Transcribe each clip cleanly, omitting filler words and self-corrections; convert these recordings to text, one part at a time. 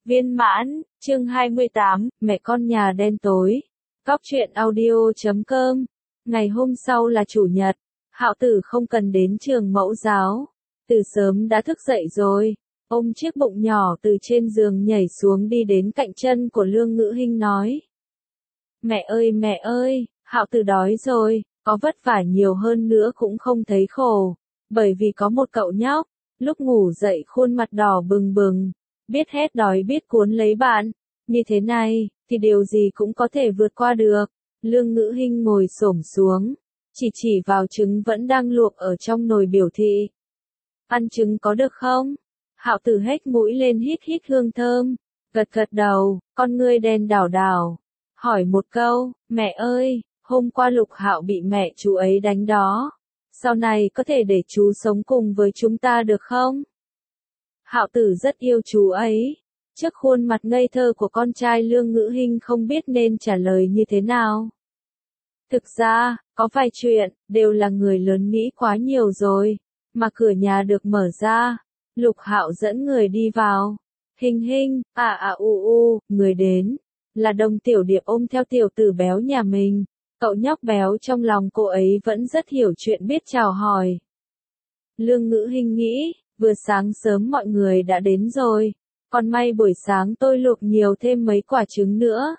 Viên mãn, chương 28, mẹ con nhà đen tối. Góc truyện audio.com. Ngày hôm sau là chủ nhật, Hạo Tử không cần đến trường mẫu giáo. Từ sớm đã thức dậy rồi, ôm chiếc bụng nhỏ từ trên giường nhảy xuống đi đến cạnh chân của Lương Ngữ Hinh nói. Mẹ ơi, Hạo Tử đói rồi, có vất vả nhiều hơn nữa cũng không thấy khổ, bởi vì có một cậu nhóc, lúc ngủ dậy khuôn mặt đỏ bừng bừng. Biết hét đói biết cuốn lấy bạn, như thế này, thì điều gì cũng có thể vượt qua được. Lương Ngữ Hinh ngồi xổm xuống, chỉ vào trứng vẫn đang luộc ở trong nồi biểu thị. Ăn trứng có được không? Hạo Tử hếch mũi lên hít hương thơm, gật đầu, con ngươi đen đảo, hỏi một câu, mẹ ơi, hôm qua Lục Hạo bị mẹ chú ấy đánh đó, sau này có thể để chú sống cùng với chúng ta được không? Hạo Tử rất yêu chú ấy. Trước khuôn mặt ngây thơ của con trai Lương Ngữ Hinh không biết nên trả lời như thế nào. Thực ra, có vài chuyện, đều là người lớn nghĩ quá nhiều rồi, mà cửa nhà được mở ra. Lục Hạo dẫn người đi vào. Hinh, người đến. Là Đồng Tiểu Điệp ôm theo tiểu tử béo nhà mình. Cậu nhóc béo trong lòng cô ấy vẫn rất hiểu chuyện biết chào hỏi. Lương Ngữ Hinh nghĩ, vừa sáng sớm mọi người đã đến rồi, còn may buổi sáng tôi luộc nhiều thêm mấy quả trứng nữa.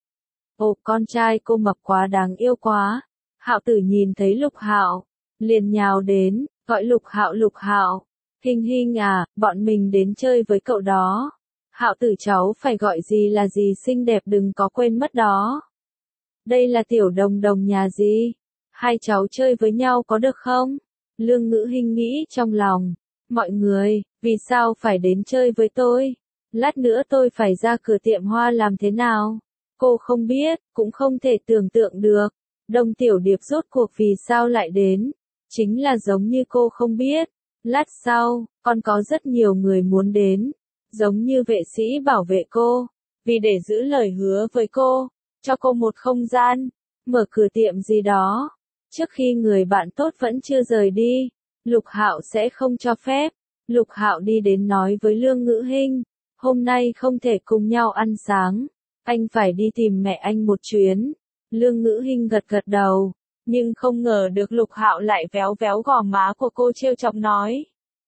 Ồ, con trai cô mập quá đáng yêu quá. Hạo Tử nhìn thấy Lục Hạo, liền nhào đến, gọi Lục Hạo. Hinh à, bọn mình đến chơi với cậu đó. Hạo Tử cháu phải gọi gì là gì xinh đẹp đừng có quên mất đó. Đây là tiểu đồng nhà gì? Hai cháu chơi với nhau có được không? Lương Ngữ Hinh nghĩ trong lòng. Mọi người, vì sao phải đến chơi với tôi? Lát nữa tôi phải ra cửa tiệm hoa làm thế nào? Cô không biết, cũng không thể tưởng tượng được. Đồng Tiểu Điệp rốt cuộc vì sao lại đến? Chính là giống như cô không biết. Lát sau, còn có rất nhiều người muốn đến. Giống như vệ sĩ bảo vệ cô. Vì để giữ lời hứa với cô, cho cô một không gian, mở cửa tiệm gì đó. Trước khi người bạn tốt vẫn chưa rời đi, Lục Hạo sẽ không cho phép. Lục Hạo đi đến nói với Lương Ngữ Hinh, hôm nay không thể cùng nhau ăn sáng, anh phải đi tìm mẹ anh một chuyến. Lương Ngữ Hinh gật đầu, nhưng không ngờ được Lục Hạo lại véo gò má của cô trêu chọc nói.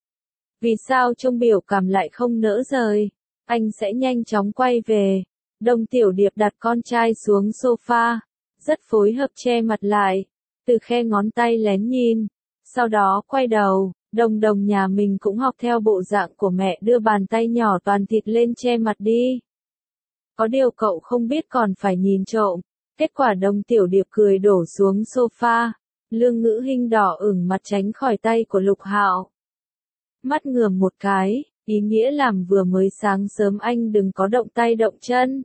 Vì sao trông biểu cảm lại không nỡ rời, anh sẽ nhanh chóng quay về. Đồng Tiểu Điệp đặt con trai xuống sofa, rất phối hợp che mặt lại, từ khe ngón tay lén nhìn. Sau đó quay đầu, đồng nhà mình cũng học theo bộ dạng của mẹ đưa bàn tay nhỏ toàn thịt lên che mặt đi. Có điều cậu không biết còn phải nhìn trộm. Kết quả Đồng Tiểu Điệp cười đổ xuống sofa. Lương Ngữ Hinh đỏ ửng mặt tránh khỏi tay của Lục Hạo. Mắt ngườm một cái, ý nghĩa làm vừa mới sáng sớm anh đừng có động tay động chân.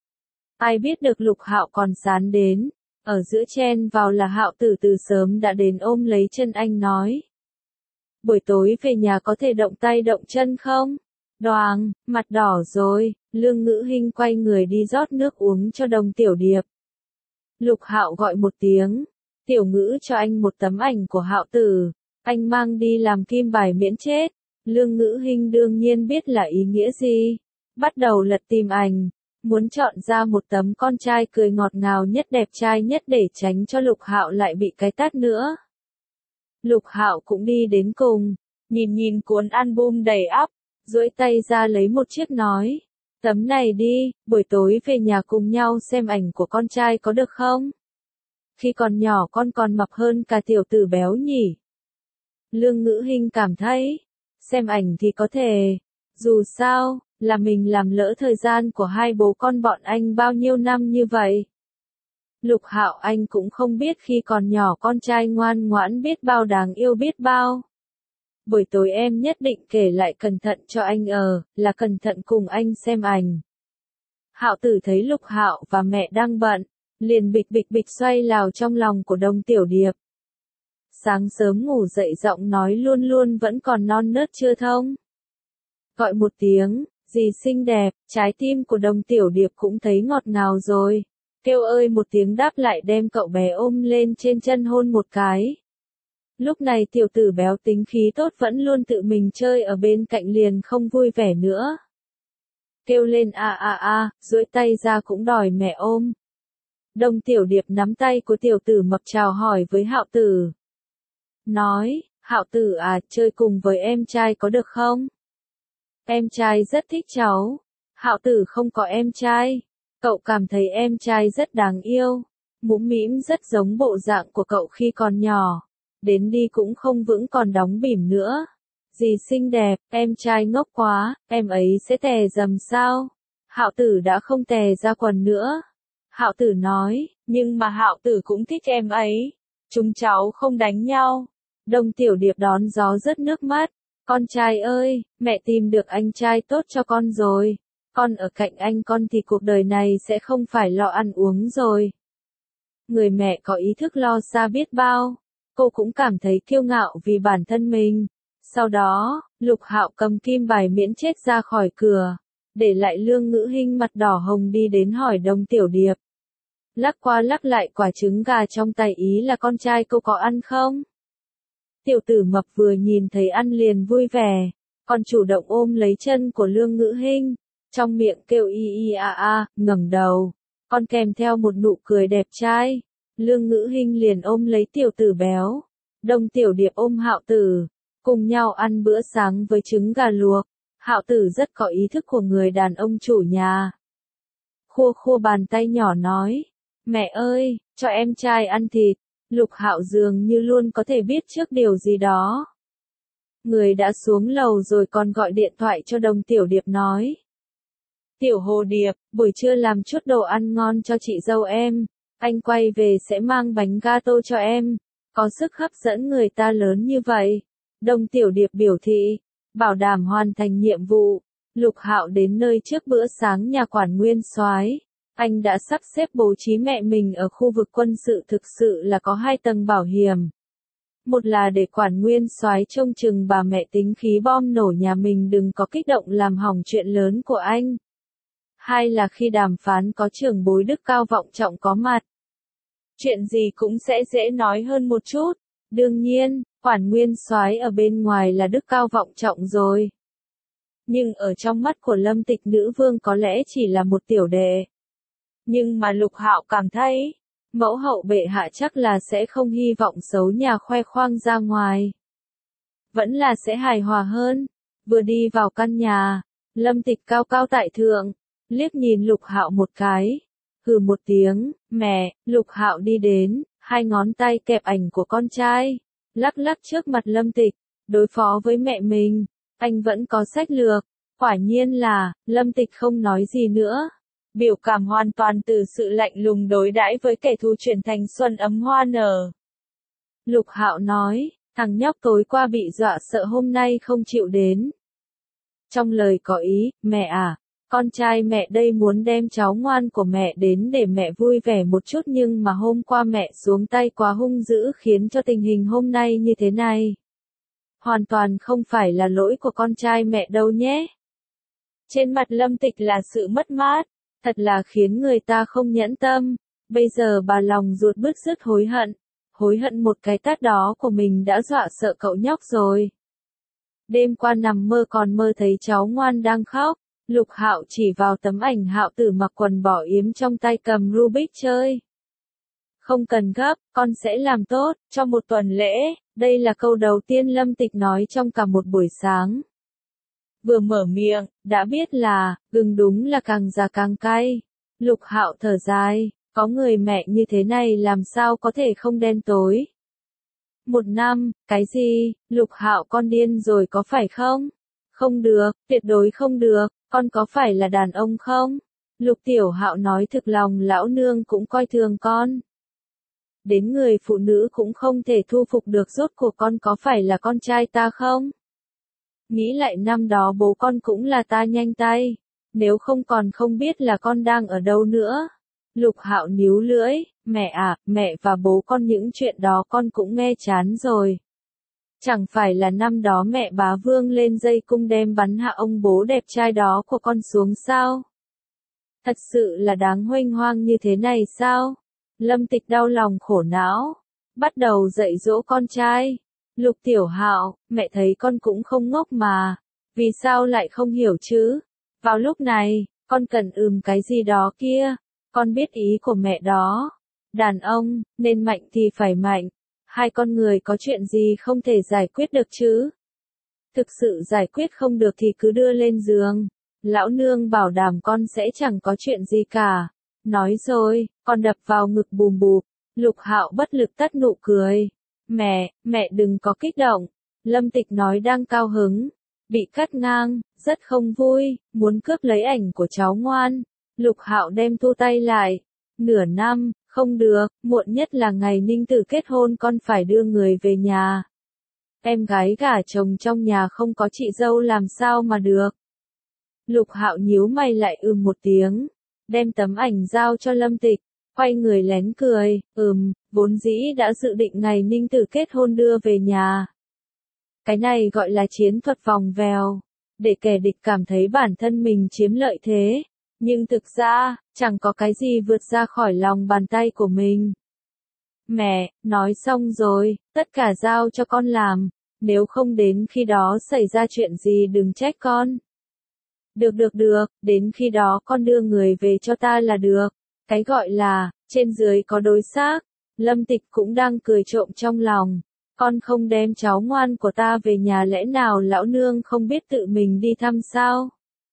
Ai biết được Lục Hạo còn sán đến. Ở giữa chen vào là Hạo Tử từ sớm đã đến ôm lấy chân anh nói. Buổi tối về nhà có thể động tay động chân không? Đoàng, mặt đỏ rồi, Lương Ngữ Hinh quay người đi rót nước uống cho Đồng Tiểu Điệp. Lục Hạo gọi một tiếng, Tiểu Ngữ cho anh một tấm ảnh của Hạo Tử, anh mang đi làm kim bài miễn chết. Lương Ngữ Hinh đương nhiên biết là ý nghĩa gì, bắt đầu lật tìm ảnh. Muốn chọn ra một tấm con trai cười ngọt ngào nhất đẹp trai nhất để tránh cho Lục Hạo lại bị cái tát nữa. Lục Hạo cũng đi đến cùng, nhìn cuốn album đầy ắp, duỗi tay ra lấy một chiếc nói. Tấm này đi, buổi tối về nhà cùng nhau xem ảnh của con trai có được không? Khi còn nhỏ con còn mập hơn cả tiểu tử béo nhỉ? Lương Ngữ Hinh cảm thấy, xem ảnh thì có thể, dù sao, là mình làm lỡ thời gian của hai bố con bọn anh bao nhiêu năm như vậy. Lục Hạo anh cũng không biết khi còn nhỏ con trai ngoan ngoãn biết bao đáng yêu biết bao. Buổi tối em nhất định kể lại cẩn thận cho anh là cẩn thận cùng anh xem ảnh. Hạo Tử thấy Lục Hạo và mẹ đang bận, liền bịch xoay lào trong lòng của Đồng Tiểu Điệp. Sáng sớm ngủ dậy giọng nói luôn vẫn còn non nớt chưa thông. Gọi một tiếng, dì xinh đẹp, trái tim của Đồng Tiểu Điệp cũng thấy ngọt ngào rồi. Kêu ơi một tiếng đáp lại đem cậu bé ôm lên trên chân hôn một cái. Lúc này tiểu tử béo tính khí tốt vẫn luôn tự mình chơi ở bên cạnh liền không vui vẻ nữa. kêu lên a a a, duỗi tay ra cũng đòi mẹ ôm. Đông Tiểu Điệp nắm tay của tiểu tử mập chào hỏi với Hạo Tử. Nói, Hạo Tử à, chơi cùng với em trai có được không? Em trai rất thích cháu. Hạo Tử không có em trai. Cậu cảm thấy em trai rất đáng yêu. Mũm mĩm rất giống bộ dạng của cậu khi còn nhỏ. Đến đi cũng không vững còn đóng bỉm nữa. Dì xinh đẹp, em trai ngốc quá, em ấy sẽ tè dầm sao? Hạo Tử đã không tè ra quần nữa. Hạo Tử nói, nhưng mà Hạo Tử cũng thích em ấy. Chúng cháu không đánh nhau. Đông Tiểu Điệp đón gió rớt nước mắt. Con trai ơi, mẹ tìm được anh trai tốt cho con rồi. Con ở cạnh anh con thì cuộc đời này sẽ không phải lo ăn uống rồi. Người mẹ có ý thức lo xa biết bao. Cô cũng cảm thấy kiêu ngạo vì bản thân mình. Sau đó, Lục Hạo cầm kim bài miễn chết ra khỏi cửa. Để lại Lương Ngữ Hinh mặt đỏ hồng đi đến hỏi Đông Tiểu Điệp. Lắc qua lắc lại quả trứng gà trong tay, ý là con trai cô có ăn không? Tiểu tử mập vừa nhìn thấy ăn liền vui vẻ, còn chủ động ôm lấy chân của Lương Ngữ Hinh, trong miệng kêu y y a a, ngẩng đầu, còn kèm theo một nụ cười đẹp trai. Lương Ngữ Hinh liền ôm lấy tiểu tử béo. Đông Tiểu Điệp ôm Hạo Tử, cùng nhau ăn bữa sáng với trứng gà luộc. Hạo Tử rất có ý thức của người đàn ông chủ nhà. Khua khua bàn tay nhỏ nói, mẹ ơi, cho em trai ăn thịt. Lục Hạo dường như luôn có thể biết trước điều gì đó. Người đã xuống lầu rồi còn gọi điện thoại cho Đông Tiểu Điệp nói. Tiểu Hồ Điệp, buổi trưa làm chút đồ ăn ngon cho chị dâu em. Anh quay về sẽ mang bánh gato cho em. Có sức hấp dẫn người ta lớn như vậy. Đông Tiểu Điệp biểu thị, bảo đảm hoàn thành nhiệm vụ. Lục Hạo đến nơi trước bữa sáng nhà quản nguyên soái. Anh đã sắp xếp bố trí mẹ mình ở khu vực quân sự, thực sự là có 2 tầng bảo hiểm. Một là để quản nguyên soái trông chừng bà mẹ tính khí bom nổ nhà mình đừng có kích động làm hỏng chuyện lớn của anh. 2 là khi đàm phán có trưởng bối đức cao vọng trọng có mặt. Chuyện gì cũng sẽ dễ nói hơn một chút. Đương nhiên, quản nguyên soái ở bên ngoài là đức cao vọng trọng rồi. Nhưng ở trong mắt của Lâm Tịch nữ vương có lẽ chỉ là một tiểu đệ. Nhưng mà Lục Hạo cảm thấy, mẫu hậu bệ hạ chắc là sẽ không hy vọng xấu nhà khoe khoang ra ngoài. Vẫn là sẽ hài hòa hơn. Vừa đi vào căn nhà, Lâm Tịch cao cao tại thượng, liếc nhìn Lục Hạo một cái, hừ một tiếng, mẹ. Lục Hạo đi đến, 2 ngón tay kẹp ảnh của con trai, lắc lắc trước mặt Lâm Tịch, đối phó với mẹ mình, anh vẫn có sách lược. Quả nhiên là, Lâm Tịch không nói gì nữa. Biểu cảm hoàn toàn từ sự lạnh lùng đối đãi với kẻ thù chuyển thành xuân ấm hoa nở. Lục Hạo nói, thằng nhóc tối qua bị dọa sợ hôm nay không chịu đến. Trong lời có ý, mẹ à, con trai mẹ đây muốn đem cháu ngoan của mẹ đến để mẹ vui vẻ một chút, nhưng mà hôm qua mẹ xuống tay quá hung dữ khiến cho tình hình hôm nay như thế này. Hoàn toàn không phải là lỗi của con trai mẹ đâu nhé. Trên mặt Lâm Tịch là sự mất mát. Thật là khiến người ta không nhẫn tâm. Bây giờ bà lòng ruột bứt rứt hối hận một cái tát đó của mình đã dọa sợ cậu nhóc rồi. Đêm qua nằm mơ còn mơ thấy cháu ngoan đang khóc. Lục Hạo chỉ vào tấm ảnh Hạo Tử mặc quần bỏ yếm trong tay cầm Rubik chơi. Không cần gấp, con sẽ làm tốt, cho một tuần lễ. Đây là câu đầu tiên Lâm Tịch nói trong cả một buổi sáng. Vừa mở miệng, đã biết là, gừng đúng là càng già càng cay. Lục Hạo thở dài, có người mẹ như thế này làm sao có thể không đen tối. 1 năm, cái gì, Lục Hạo con điên rồi có phải không? Không được, tuyệt đối không được, con có phải là đàn ông không? Lục Tiểu Hạo nói thực lòng lão nương cũng coi thường con. Đến người phụ nữ cũng không thể thu phục được, rốt cuộc con có phải là con trai ta không? Nghĩ lại năm đó bố con cũng là ta nhanh tay, nếu không còn không biết là con đang ở đâu nữa. Lục Hạo níu lưỡi, mẹ à, mẹ và bố con những chuyện đó con cũng nghe chán rồi. Chẳng phải là năm đó mẹ bá vương lên dây cung đem bắn hạ ông bố đẹp trai đó của con xuống sao? Thật sự là đáng huênh hoang như thế này sao? Lâm Tịch đau lòng khổ não, bắt đầu dạy dỗ con trai. Lục Tiểu Hạo, mẹ thấy con cũng không ngốc mà, vì sao lại không hiểu chứ? Vào lúc này, con cần cái gì đó kia, con biết ý của mẹ đó. Đàn ông, nên mạnh thì phải mạnh. Hai con người có chuyện gì không thể giải quyết được chứ? Thực sự giải quyết không được thì cứ đưa lên giường. Lão nương bảo đảm con sẽ chẳng có chuyện gì cả. Nói rồi, con đập vào ngực bùm bụp. Lục Hạo bất lực tắt nụ cười. Mẹ đừng có kích động. Lâm Tịch nói đang cao hứng. Bị cắt ngang, rất không vui, muốn cướp lấy ảnh của cháu ngoan. Lục Hạo đem thu tay lại. Nửa năm, không được, muộn nhất là ngày Ninh Tử kết hôn con phải đưa người về nhà. Em gái gả chồng trong nhà không có chị dâu làm sao mà được. Lục Hạo nhíu mày lại một tiếng, đem tấm ảnh giao cho Lâm Tịch, quay người lén cười, vốn dĩ đã dự định ngày Ninh Tử kết hôn đưa về nhà. Cái này gọi là chiến thuật vòng vèo, để kẻ địch cảm thấy bản thân mình chiếm lợi thế, nhưng thực ra, chẳng có cái gì vượt ra khỏi lòng bàn tay của mình. Mẹ, nói xong rồi, tất cả giao cho con làm, nếu không đến khi đó xảy ra chuyện gì đừng trách con. Được, đến khi đó con đưa người về cho ta là được. Cái gọi là, trên dưới có đối xác. Lâm Tịch cũng đang cười trộm trong lòng. Con không đem cháu ngoan của ta về nhà lẽ nào lão nương không biết tự mình đi thăm sao?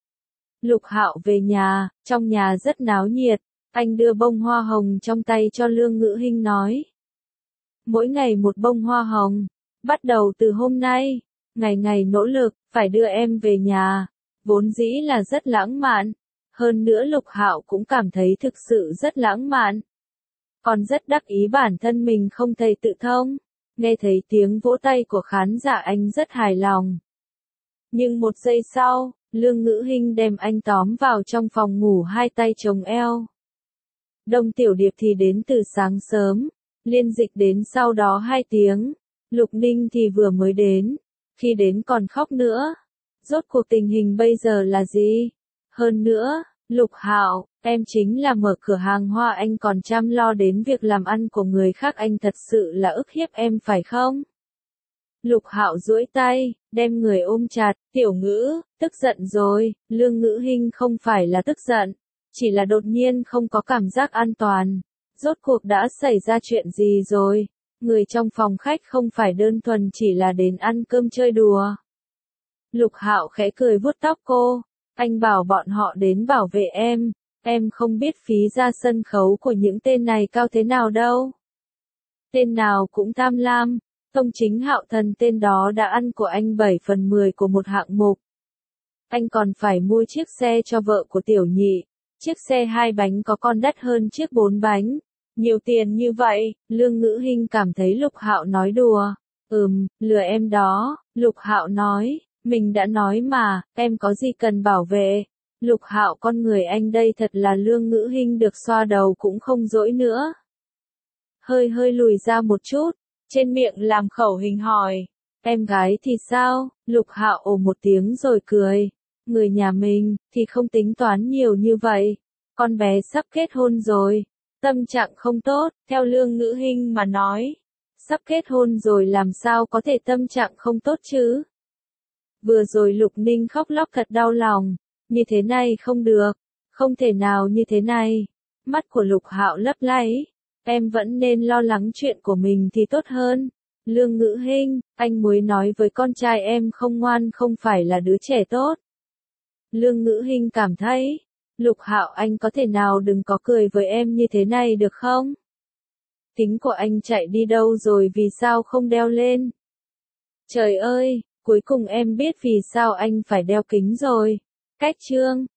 Lục Hạo về nhà, trong nhà rất náo nhiệt. Anh đưa bông hoa hồng trong tay cho Lương Ngữ Hinh nói. Mỗi ngày một bông hoa hồng. Bắt đầu từ hôm nay, ngày ngày nỗ lực, phải đưa em về nhà. Vốn dĩ là rất lãng mạn. Hơn nữa Lục Hạo cũng cảm thấy thực sự rất lãng mạn. Còn rất đắc ý bản thân mình không thầy tự thông. Nghe thấy tiếng vỗ tay của khán giả anh rất hài lòng. Nhưng một giây sau, Lương Ngữ Hinh đem anh tóm vào trong phòng ngủ hai tay chồng eo. Đông Tiểu Điệp thì đến từ sáng sớm. Liên Dịch đến sau đó 2 tiếng. Lục Ninh thì vừa mới đến. Khi đến còn khóc nữa. Rốt cuộc tình hình bây giờ là gì? Hơn nữa, Lục Hạo, em chính là mở cửa hàng hoa anh còn chăm lo đến việc làm ăn của người khác anh thật sự là ức hiếp em phải không? Lục Hạo duỗi tay, đem người ôm chặt, Tiểu Ngữ, tức giận rồi, Lương Ngữ Hinh không phải là tức giận, chỉ là đột nhiên không có cảm giác an toàn. Rốt cuộc đã xảy ra chuyện gì rồi? Người trong phòng khách không phải đơn thuần chỉ là đến ăn cơm chơi đùa. Lục Hạo khẽ cười vuốt tóc cô, anh bảo bọn họ đến bảo vệ em không biết phí ra sân khấu của những tên này cao thế nào đâu. Tên nào cũng tham lam, Tông Chính Hạo Thần tên đó đã ăn của anh 7/10 của một hạng mục. Anh còn phải mua chiếc xe cho vợ của Tiểu Nhị, chiếc xe 2 bánh có con đắt hơn chiếc 4 bánh. Nhiều tiền như vậy, Lương Ngữ Hinh cảm thấy Lục Hạo nói đùa. Lừa em đó, Lục Hạo nói, mình đã nói mà, em có gì cần bảo vệ. Lục Hạo con người anh đây thật là Lương Ngữ Hinh được xoa đầu cũng không dỗi nữa. Hơi lùi ra một chút, trên miệng làm khẩu hình hỏi, em gái thì sao? Lục Hạo ồ một tiếng rồi cười. Người nhà mình, thì không tính toán nhiều như vậy. Con bé sắp kết hôn rồi. Tâm trạng không tốt, theo Lương Ngữ Hinh mà nói. Sắp kết hôn rồi làm sao có thể tâm trạng không tốt chứ? Vừa rồi Lục Ninh khóc lóc thật đau lòng. Như thế này không được. Không thể nào như thế này. Mắt của Lục Hạo lấp láy. Em vẫn nên lo lắng chuyện của mình thì tốt hơn. Lương Ngữ Hinh, anh mới nói với con trai em không ngoan không phải là đứa trẻ tốt. Lương Ngữ Hinh cảm thấy, Lục Hạo anh có thể nào đừng có cười với em như thế này được không? Kính của anh chạy đi đâu rồi vì sao không đeo lên? Trời ơi, cuối cùng em biết vì sao anh phải đeo kính rồi. Cách chương